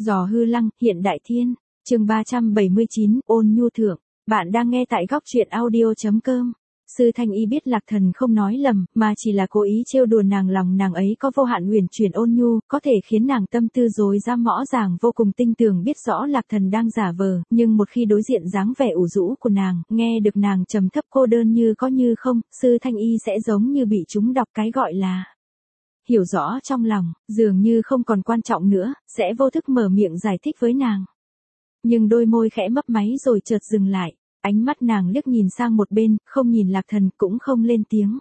Giò hư lăng, hiện đại thiên. Chương 379, ôn nhu thượng. Bạn đang nghe tại góc truyện audio.com. Sư Thanh Y biết Lạc Thần không nói lầm, mà chỉ là cố ý trêu đùa nàng, lòng nàng ấy có vô hạn uyển chuyển ôn nhu, có thể khiến nàng tâm tư rối rắm rõ ràng vô cùng tinh tường, biết rõ Lạc Thần đang giả vờ, nhưng một khi đối diện dáng vẻ ủ rũ của nàng, nghe được nàng trầm thấp cô đơn như có như không, Sư Thanh Y sẽ giống như bị trúng độc cái gọi là hiểu rõ trong lòng, dường như không còn quan trọng nữa, sẽ vô thức mở miệng giải thích với nàng. Nhưng đôi môi khẽ mấp máy rồi chợt dừng lại, ánh mắt nàng liếc nhìn sang một bên, không nhìn Lạc Thần cũng không lên tiếng.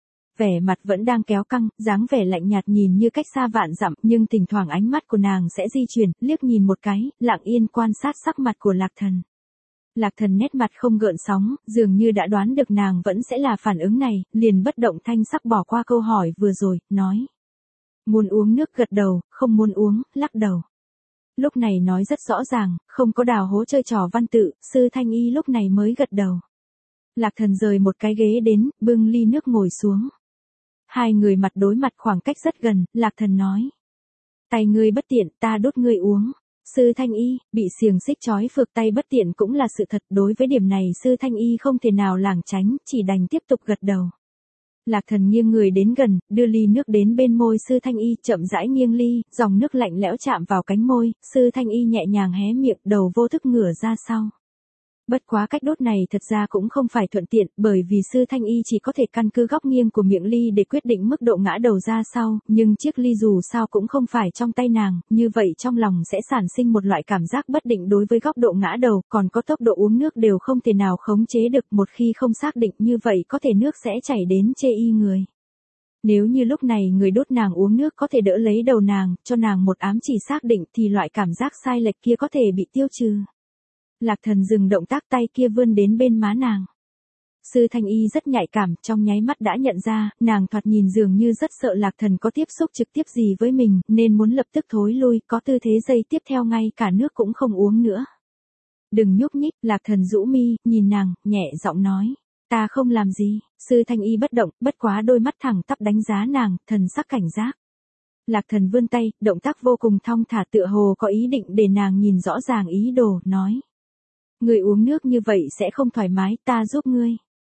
Vẻ mặt vẫn đang kéo căng, dáng vẻ lạnh nhạt nhìn như cách xa vạn dặm, nhưng thỉnh thoảng ánh mắt của nàng sẽ di chuyển, liếc nhìn một cái, lặng yên quan sát sắc mặt của Lạc Thần. Lạc Thần nét mặt không gợn sóng, dường như đã đoán được nàng vẫn sẽ là phản ứng này, liền bất động thanh sắc bỏ qua câu hỏi vừa rồi, nói. Muốn uống nước gật đầu, không muốn uống, lắc đầu. Lúc này nói rất rõ ràng, không có đào hố chơi trò văn tự, Sư Thanh Y lúc này mới gật đầu. Lạc Thần rời một cái ghế đến, bưng ly nước ngồi xuống. Hai người mặt đối mặt khoảng cách rất gần, Lạc Thần nói. Tay ngươi bất tiện, ta đốt ngươi uống. Sư Thanh Y, bị xiềng xích trói phược tay bất tiện cũng là sự thật, đối với điểm này Sư Thanh Y không thể nào lảng tránh, chỉ đành tiếp tục gật đầu. Lạc Thần nghiêng người đến gần, đưa ly nước đến bên môi Sư Thanh Y, chậm rãi nghiêng ly, dòng nước lạnh lẽo chạm vào cánh môi, Sư Thanh Y nhẹ nhàng hé miệng, đầu vô thức ngửa ra sau. Bất quá cách đốt này thật ra cũng không phải thuận tiện, bởi vì Sư Thanh Y chỉ có thể căn cứ góc nghiêng của miệng ly để quyết định mức độ ngã đầu ra sau, nhưng chiếc ly dù sao cũng không phải trong tay nàng, như vậy trong lòng sẽ sản sinh một loại cảm giác bất định đối với góc độ ngã đầu, còn có tốc độ uống nước đều không thể nào khống chế được, một khi không xác định như vậy có thể nước sẽ chảy đến chê y người. Nếu như lúc này người đốt nàng uống nước có thể đỡ lấy đầu nàng, cho nàng một ám chỉ xác định thì loại cảm giác sai lệch kia có thể bị tiêu trừ. Lạc Thần dừng động tác, tay kia vươn đến bên má nàng. Sư Thanh Y rất nhạy cảm, trong nháy mắt đã nhận ra, nàng thoạt nhìn dường như rất sợ Lạc Thần có tiếp xúc trực tiếp gì với mình, nên muốn lập tức thối lui, có tư thế giây tiếp theo ngay cả nước cũng không uống nữa. Đừng nhúc nhích, Lạc Thần rũ mi, nhìn nàng, nhẹ giọng nói. Ta không làm gì. Sư Thanh Y bất động, bất quá đôi mắt thẳng tắp đánh giá nàng, thần sắc cảnh giác. Lạc Thần vươn tay, động tác vô cùng thong thả, tựa hồ có ý định để nàng nhìn rõ ràng ý đồ, nói. Người uống nước như vậy sẽ không thoải mái, ta giúp ngươi.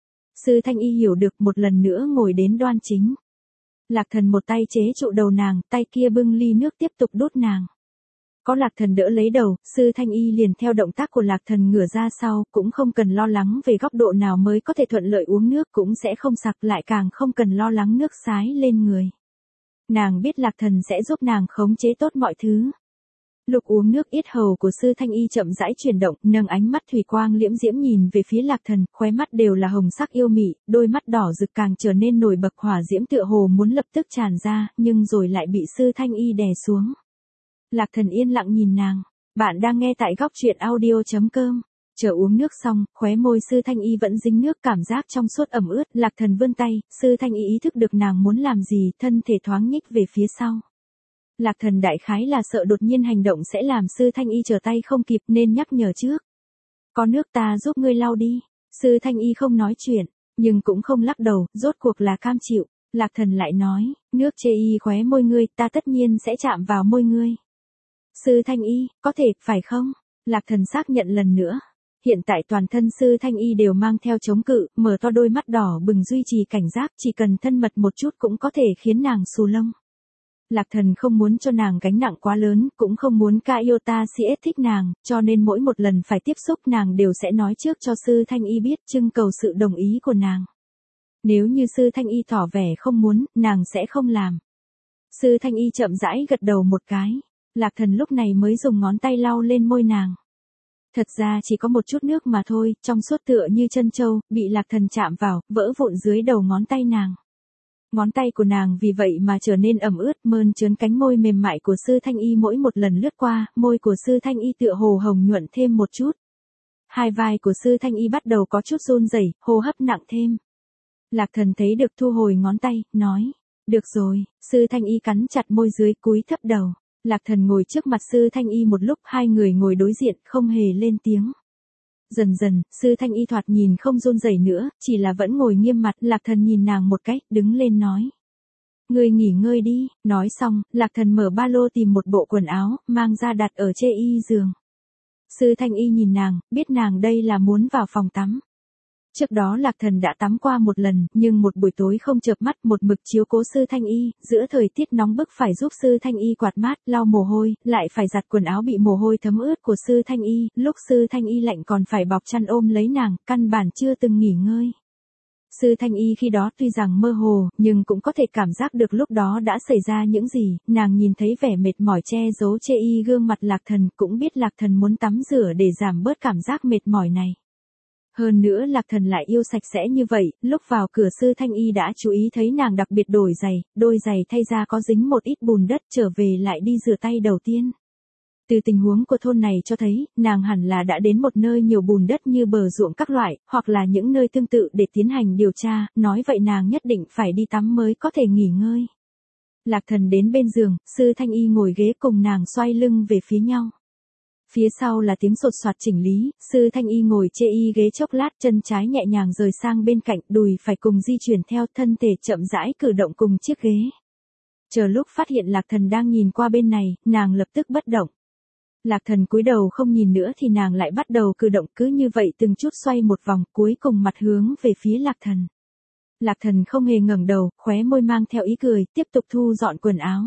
Sư Thanh Y hiểu được, một lần nữa ngồi đến đoan chính. Lạc Thần một tay chế trụ đầu nàng, tay kia bưng ly nước tiếp tục đốt nàng. Có Lạc Thần đỡ lấy đầu, Sư Thanh Y liền theo động tác của Lạc Thần ngửa ra sau, cũng không cần lo lắng về góc độ nào mới có thể thuận lợi uống nước, cũng sẽ không sặc, lại càng không cần lo lắng nước sái lên người. Nàng biết Lạc Thần sẽ giúp nàng khống chế tốt mọi thứ. Lúc uống nước, yết hầu của Sư Thanh Y chậm rãi chuyển động, nâng ánh mắt thủy quang liễm diễm nhìn về phía Lạc Thần, khóe mắt đều là hồng sắc yêu mị, đôi mắt đỏ rực càng trở nên nổi bật, hỏa diễm tựa hồ muốn lập tức tràn ra, nhưng rồi lại bị Sư Thanh Y đè xuống. Lạc Thần yên lặng nhìn nàng. Bạn đang nghe tại góc truyện audio.com. Chờ uống nước xong, khóe môi Sư Thanh Y vẫn dính nước, cảm giác trong suốt ẩm ướt, Lạc Thần vươn tay, Sư Thanh Y ý thức được nàng muốn làm gì, thân thể thoáng nhích về phía sau. Lạc Thần đại khái là sợ đột nhiên hành động sẽ làm Sư Thanh Y trở tay không kịp nên nhắc nhở trước. Có nước ta giúp ngươi lau đi. Sư Thanh Y không nói chuyện, nhưng cũng không lắc đầu, rốt cuộc là cam chịu. Lạc Thần lại nói, nước chê y khóe môi ngươi, ta tất nhiên sẽ chạm vào môi ngươi. Sư Thanh Y, có thể, phải không? Lạc Thần xác nhận lần nữa. Hiện tại toàn thân Sư Thanh Y đều mang theo chống cự, mở to đôi mắt đỏ bừng duy trì cảnh giác, chỉ cần thân mật một chút cũng có thể khiến nàng xù lông. Lạc Thần không muốn cho nàng gánh nặng quá lớn, cũng không muốn Iota CS thích nàng, cho nên mỗi một lần phải tiếp xúc nàng đều sẽ nói trước cho Sư Thanh Y biết, trưng cầu sự đồng ý của nàng. Nếu như Sư Thanh Y tỏ vẻ không muốn, nàng sẽ không làm. Sư Thanh Y chậm rãi gật đầu một cái. Lạc Thần lúc này mới dùng ngón tay lau lên môi nàng. Thật ra chỉ có một chút nước mà thôi, trong suốt tựa như chân châu, bị Lạc Thần chạm vào, vỡ vụn dưới đầu ngón tay nàng. Ngón tay của nàng vì vậy mà trở nên ẩm ướt, mơn trớn cánh môi mềm mại của Sư Thanh Y mỗi một lần lướt qua, môi của Sư Thanh Y tựa hồ hồng nhuận thêm một chút. Hai vai của Sư Thanh Y bắt đầu có chút run rẩy, hô hấp nặng thêm. Lạc Thần thấy được thu hồi ngón tay, nói, được rồi. Sư Thanh Y cắn chặt môi dưới, cúi thấp đầu. Lạc Thần ngồi trước mặt Sư Thanh Y một lúc, hai người ngồi đối diện, không hề lên tiếng. Dần dần, Sư Thanh Y thoạt nhìn không run rẩy nữa, chỉ là vẫn ngồi nghiêm mặt, Lạc Thần nhìn nàng một cái, đứng lên nói. Ngươi nghỉ ngơi đi, nói xong, Lạc Thần mở ba lô tìm một bộ quần áo, mang ra đặt ở chê y giường. Sư Thanh Y nhìn nàng, biết nàng đây là muốn vào phòng tắm. Trước đó Lạc Thần đã tắm qua một lần, nhưng một buổi tối không chợp mắt một mực chiếu cố Sư Thanh Y, giữa thời tiết nóng bức phải giúp Sư Thanh Y quạt mát, lau mồ hôi, lại phải giặt quần áo bị mồ hôi thấm ướt của Sư Thanh Y, lúc Sư Thanh Y lạnh còn phải bọc chăn ôm lấy nàng, căn bản chưa từng nghỉ ngơi. Sư Thanh Y khi đó tuy rằng mơ hồ, nhưng cũng có thể cảm giác được lúc đó đã xảy ra những gì, nàng nhìn thấy vẻ mệt mỏi che giấu chê y gương mặt Lạc Thần, cũng biết Lạc Thần muốn tắm rửa để giảm bớt cảm giác mệt mỏi này. Hơn nữa Lạc Thần lại yêu sạch sẽ như vậy, lúc vào cửa Sư Thanh Y đã chú ý thấy nàng đặc biệt đổi giày, đôi giày thay ra có dính một ít bùn đất, trở về lại đi rửa tay đầu tiên. Từ tình huống của thôn này cho thấy, nàng hẳn là đã đến một nơi nhiều bùn đất như bờ ruộng các loại, hoặc là những nơi tương tự để tiến hành điều tra, nói vậy nàng nhất định phải đi tắm mới có thể nghỉ ngơi. Lạc Thần đến bên giường, Sư Thanh Y ngồi ghế cùng nàng xoay lưng về phía nhau. Phía sau là tiếng sột soạt chỉnh lý, Sư Thanh Y ngồi chê y ghế chốc lát, chân trái nhẹ nhàng rời sang bên cạnh, đùi phải cùng di chuyển theo, thân thể chậm rãi cử động cùng chiếc ghế. Chờ lúc phát hiện Lạc Thần đang nhìn qua bên này, nàng lập tức bất động. Lạc Thần cúi đầu không nhìn nữa thì nàng lại bắt đầu cử động, cứ như vậy từng chút xoay một vòng, cuối cùng mặt hướng về phía Lạc Thần. Lạc Thần không hề ngẩng đầu, khóe môi mang theo ý cười, tiếp tục thu dọn quần áo.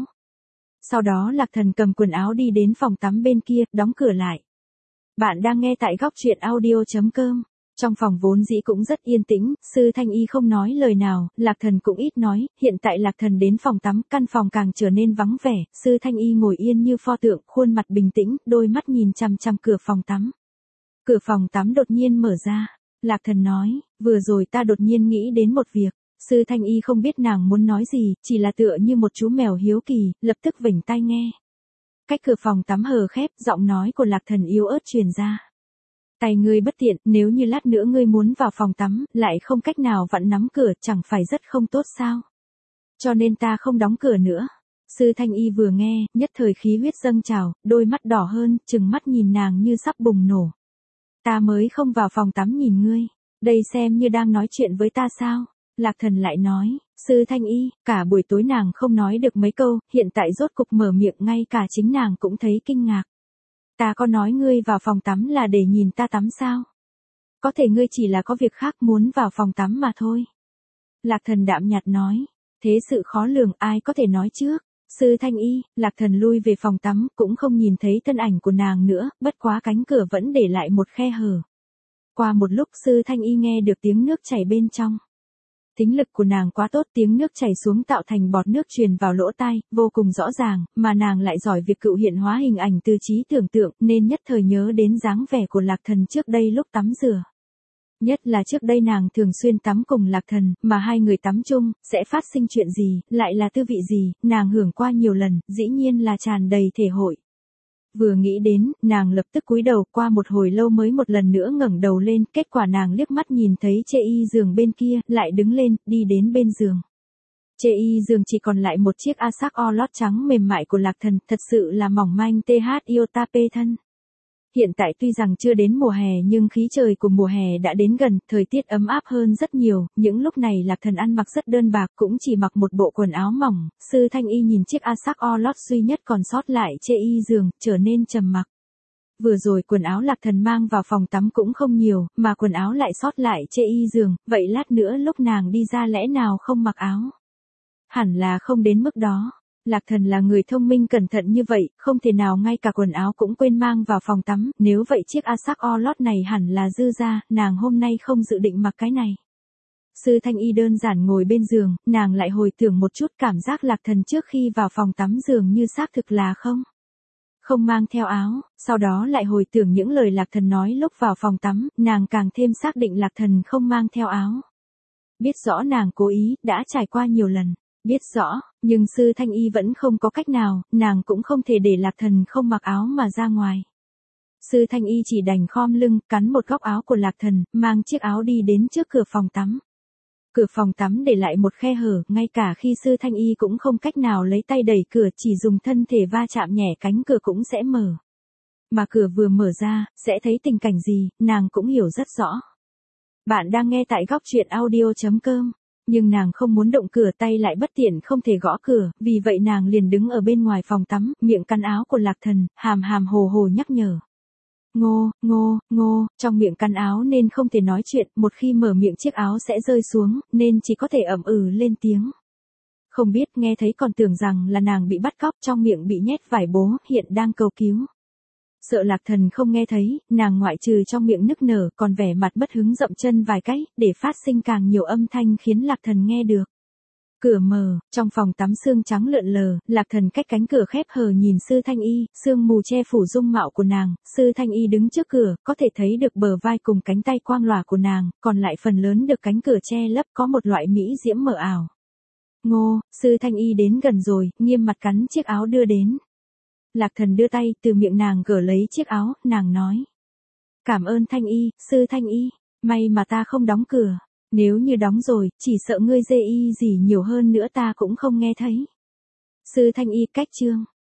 Sau đó Lạc Thần cầm quần áo đi đến phòng tắm bên kia, đóng cửa lại. Bạn đang nghe tại góc truyện audio.com. Trong phòng vốn dĩ cũng rất yên tĩnh, Sư Thanh Y không nói lời nào, Lạc Thần cũng ít nói, hiện tại Lạc Thần đến phòng tắm, căn phòng càng trở nên vắng vẻ, Sư Thanh Y ngồi yên như pho tượng, khuôn mặt bình tĩnh, đôi mắt nhìn chằm chằm cửa phòng tắm. Cửa phòng tắm đột nhiên mở ra, Lạc Thần nói, vừa rồi ta đột nhiên nghĩ đến một việc. Sư Thanh Y không biết nàng muốn nói gì, chỉ là tựa như một chú mèo hiếu kỳ, lập tức vểnh tai nghe. Cách cửa phòng tắm hờ khép, giọng nói của Lạc Thần yếu ớt truyền ra. Tay ngươi bất tiện, nếu như lát nữa ngươi muốn vào phòng tắm, lại không cách nào vặn nắm cửa, chẳng phải rất không tốt sao? Cho nên ta không đóng cửa nữa. Sư Thanh Y vừa nghe, nhất thời khí huyết dâng trào, đôi mắt đỏ hơn, trừng mắt nhìn nàng như sắp bùng nổ. Ta mới không vào phòng tắm nhìn ngươi, đây xem như đang nói chuyện với ta sao? Lạc Thần lại nói, Sư Thanh Y, cả buổi tối nàng không nói được mấy câu, hiện tại rốt cục mở miệng, ngay cả chính nàng cũng thấy kinh ngạc. Ta có nói ngươi vào phòng tắm là để nhìn ta tắm sao? Có thể ngươi chỉ là có việc khác muốn vào phòng tắm mà thôi. Lạc Thần đạm nhạt nói, thế sự khó lường ai có thể nói trước. Sư Thanh Y, Lạc Thần lui về phòng tắm, cũng không nhìn thấy thân ảnh của nàng nữa, bất quá cánh cửa vẫn để lại một khe hở. Qua một lúc Sư Thanh Y nghe được tiếng nước chảy bên trong. Tính lực của nàng quá tốt, tiếng nước chảy xuống tạo thành bọt nước truyền vào lỗ tai, vô cùng rõ ràng, mà nàng lại giỏi việc cựu hiện hóa hình ảnh từ trí tưởng tượng, nên nhất thời nhớ đến dáng vẻ của Lạc Thần trước đây lúc tắm rửa. Nhất là trước đây nàng thường xuyên tắm cùng Lạc Thần, mà hai người tắm chung, sẽ phát sinh chuyện gì, lại là tư vị gì, nàng hưởng qua nhiều lần, dĩ nhiên là tràn đầy thể hội. Vừa nghĩ đến, nàng lập tức cúi đầu, qua một hồi lâu mới một lần nữa ngẩng đầu lên, kết quả nàng liếc mắt nhìn thấy chê y giường bên kia, lại đứng lên, đi đến bên giường. Chê y giường chỉ còn lại một chiếc asak o lót trắng mềm mại của Lạc Thần, thật sự là mỏng manh iota p thân. Hiện tại tuy rằng chưa đến mùa hè nhưng khí trời của mùa hè đã đến gần, thời tiết ấm áp hơn rất nhiều, những lúc này Lạc Thần ăn mặc rất đơn bạc, cũng chỉ mặc một bộ quần áo mỏng, Sư Thanh Y nhìn chiếc asak o lót duy nhất còn sót lại chê y giường, trở nên trầm mặc. Vừa rồi quần áo Lạc Thần mang vào phòng tắm cũng không nhiều, mà quần áo lại sót lại chê y giường, vậy lát nữa lúc nàng đi ra lẽ nào không mặc áo? Hẳn là không đến mức đó. Lạc Thần là người thông minh cẩn thận như vậy, không thể nào ngay cả quần áo cũng quên mang vào phòng tắm, nếu vậy chiếc asak o lót này hẳn là dư ra, nàng hôm nay không dự định mặc cái này. Sư Thanh Y đơn giản ngồi bên giường, nàng lại hồi tưởng một chút, cảm giác Lạc Thần trước khi vào phòng tắm dường như xác thực là không mang theo áo, sau đó lại hồi tưởng những lời Lạc Thần nói lúc vào phòng tắm, nàng càng thêm xác định Lạc Thần không mang theo áo. Biết rõ nàng cố ý, đã trải qua nhiều lần. Biết rõ, nhưng Sư Thanh Y vẫn không có cách nào, nàng cũng không thể để Lạc Thần không mặc áo mà ra ngoài. Sư Thanh Y chỉ đành khom lưng, cắn một góc áo của Lạc Thần, mang chiếc áo đi đến trước cửa phòng tắm. Cửa phòng tắm để lại một khe hở, ngay cả khi Sư Thanh Y cũng không cách nào lấy tay đẩy cửa, chỉ dùng thân thể va chạm nhẹ cánh cửa cũng sẽ mở. Mà cửa vừa mở ra, sẽ thấy tình cảnh gì, nàng cũng hiểu rất rõ. Bạn đang nghe tại góc truyện audio.com. Nhưng nàng không muốn động cửa, tay lại bất tiện không thể gõ cửa, vì vậy nàng liền đứng ở bên ngoài phòng tắm, miệng cắn áo của Lạc Thần, hàm hàm hồ hồ nhắc nhở. Ngô, ngô, ngô, trong miệng cắn áo nên không thể nói chuyện, một khi mở miệng chiếc áo sẽ rơi xuống, nên chỉ có thể ậm ừ lên tiếng. Không biết, nghe thấy còn tưởng rằng là nàng bị bắt cóc, trong miệng bị nhét vải bố, hiện đang cầu cứu. Sợ Lạc Thần không nghe thấy, nàng ngoại trừ trong miệng nức nở, còn vẻ mặt bất hứng dậm chân vài cái, để phát sinh càng nhiều âm thanh khiến Lạc Thần nghe được. Cửa mở, trong phòng tắm sương trắng lượn lờ, Lạc Thần cách cánh cửa khép hờ nhìn Sư Thanh Y, sương mù che phủ dung mạo của nàng, Sư Thanh Y đứng trước cửa, có thể thấy được bờ vai cùng cánh tay quang lòa của nàng, còn lại phần lớn được cánh cửa che lấp, có một loại mỹ diễm mờ ảo. Ngô, Sư Thanh Y đến gần rồi, nghiêm mặt cắn chiếc áo đưa đến. Lạc Thần đưa tay, từ miệng nàng gỡ lấy chiếc áo, nàng nói. Cảm ơn Thanh Y, Sư Thanh Y, may mà ta không đóng cửa. Nếu như đóng rồi, chỉ sợ ngươi dê y gì nhiều hơn nữa ta cũng không nghe thấy. Sư Thanh Y cách chương.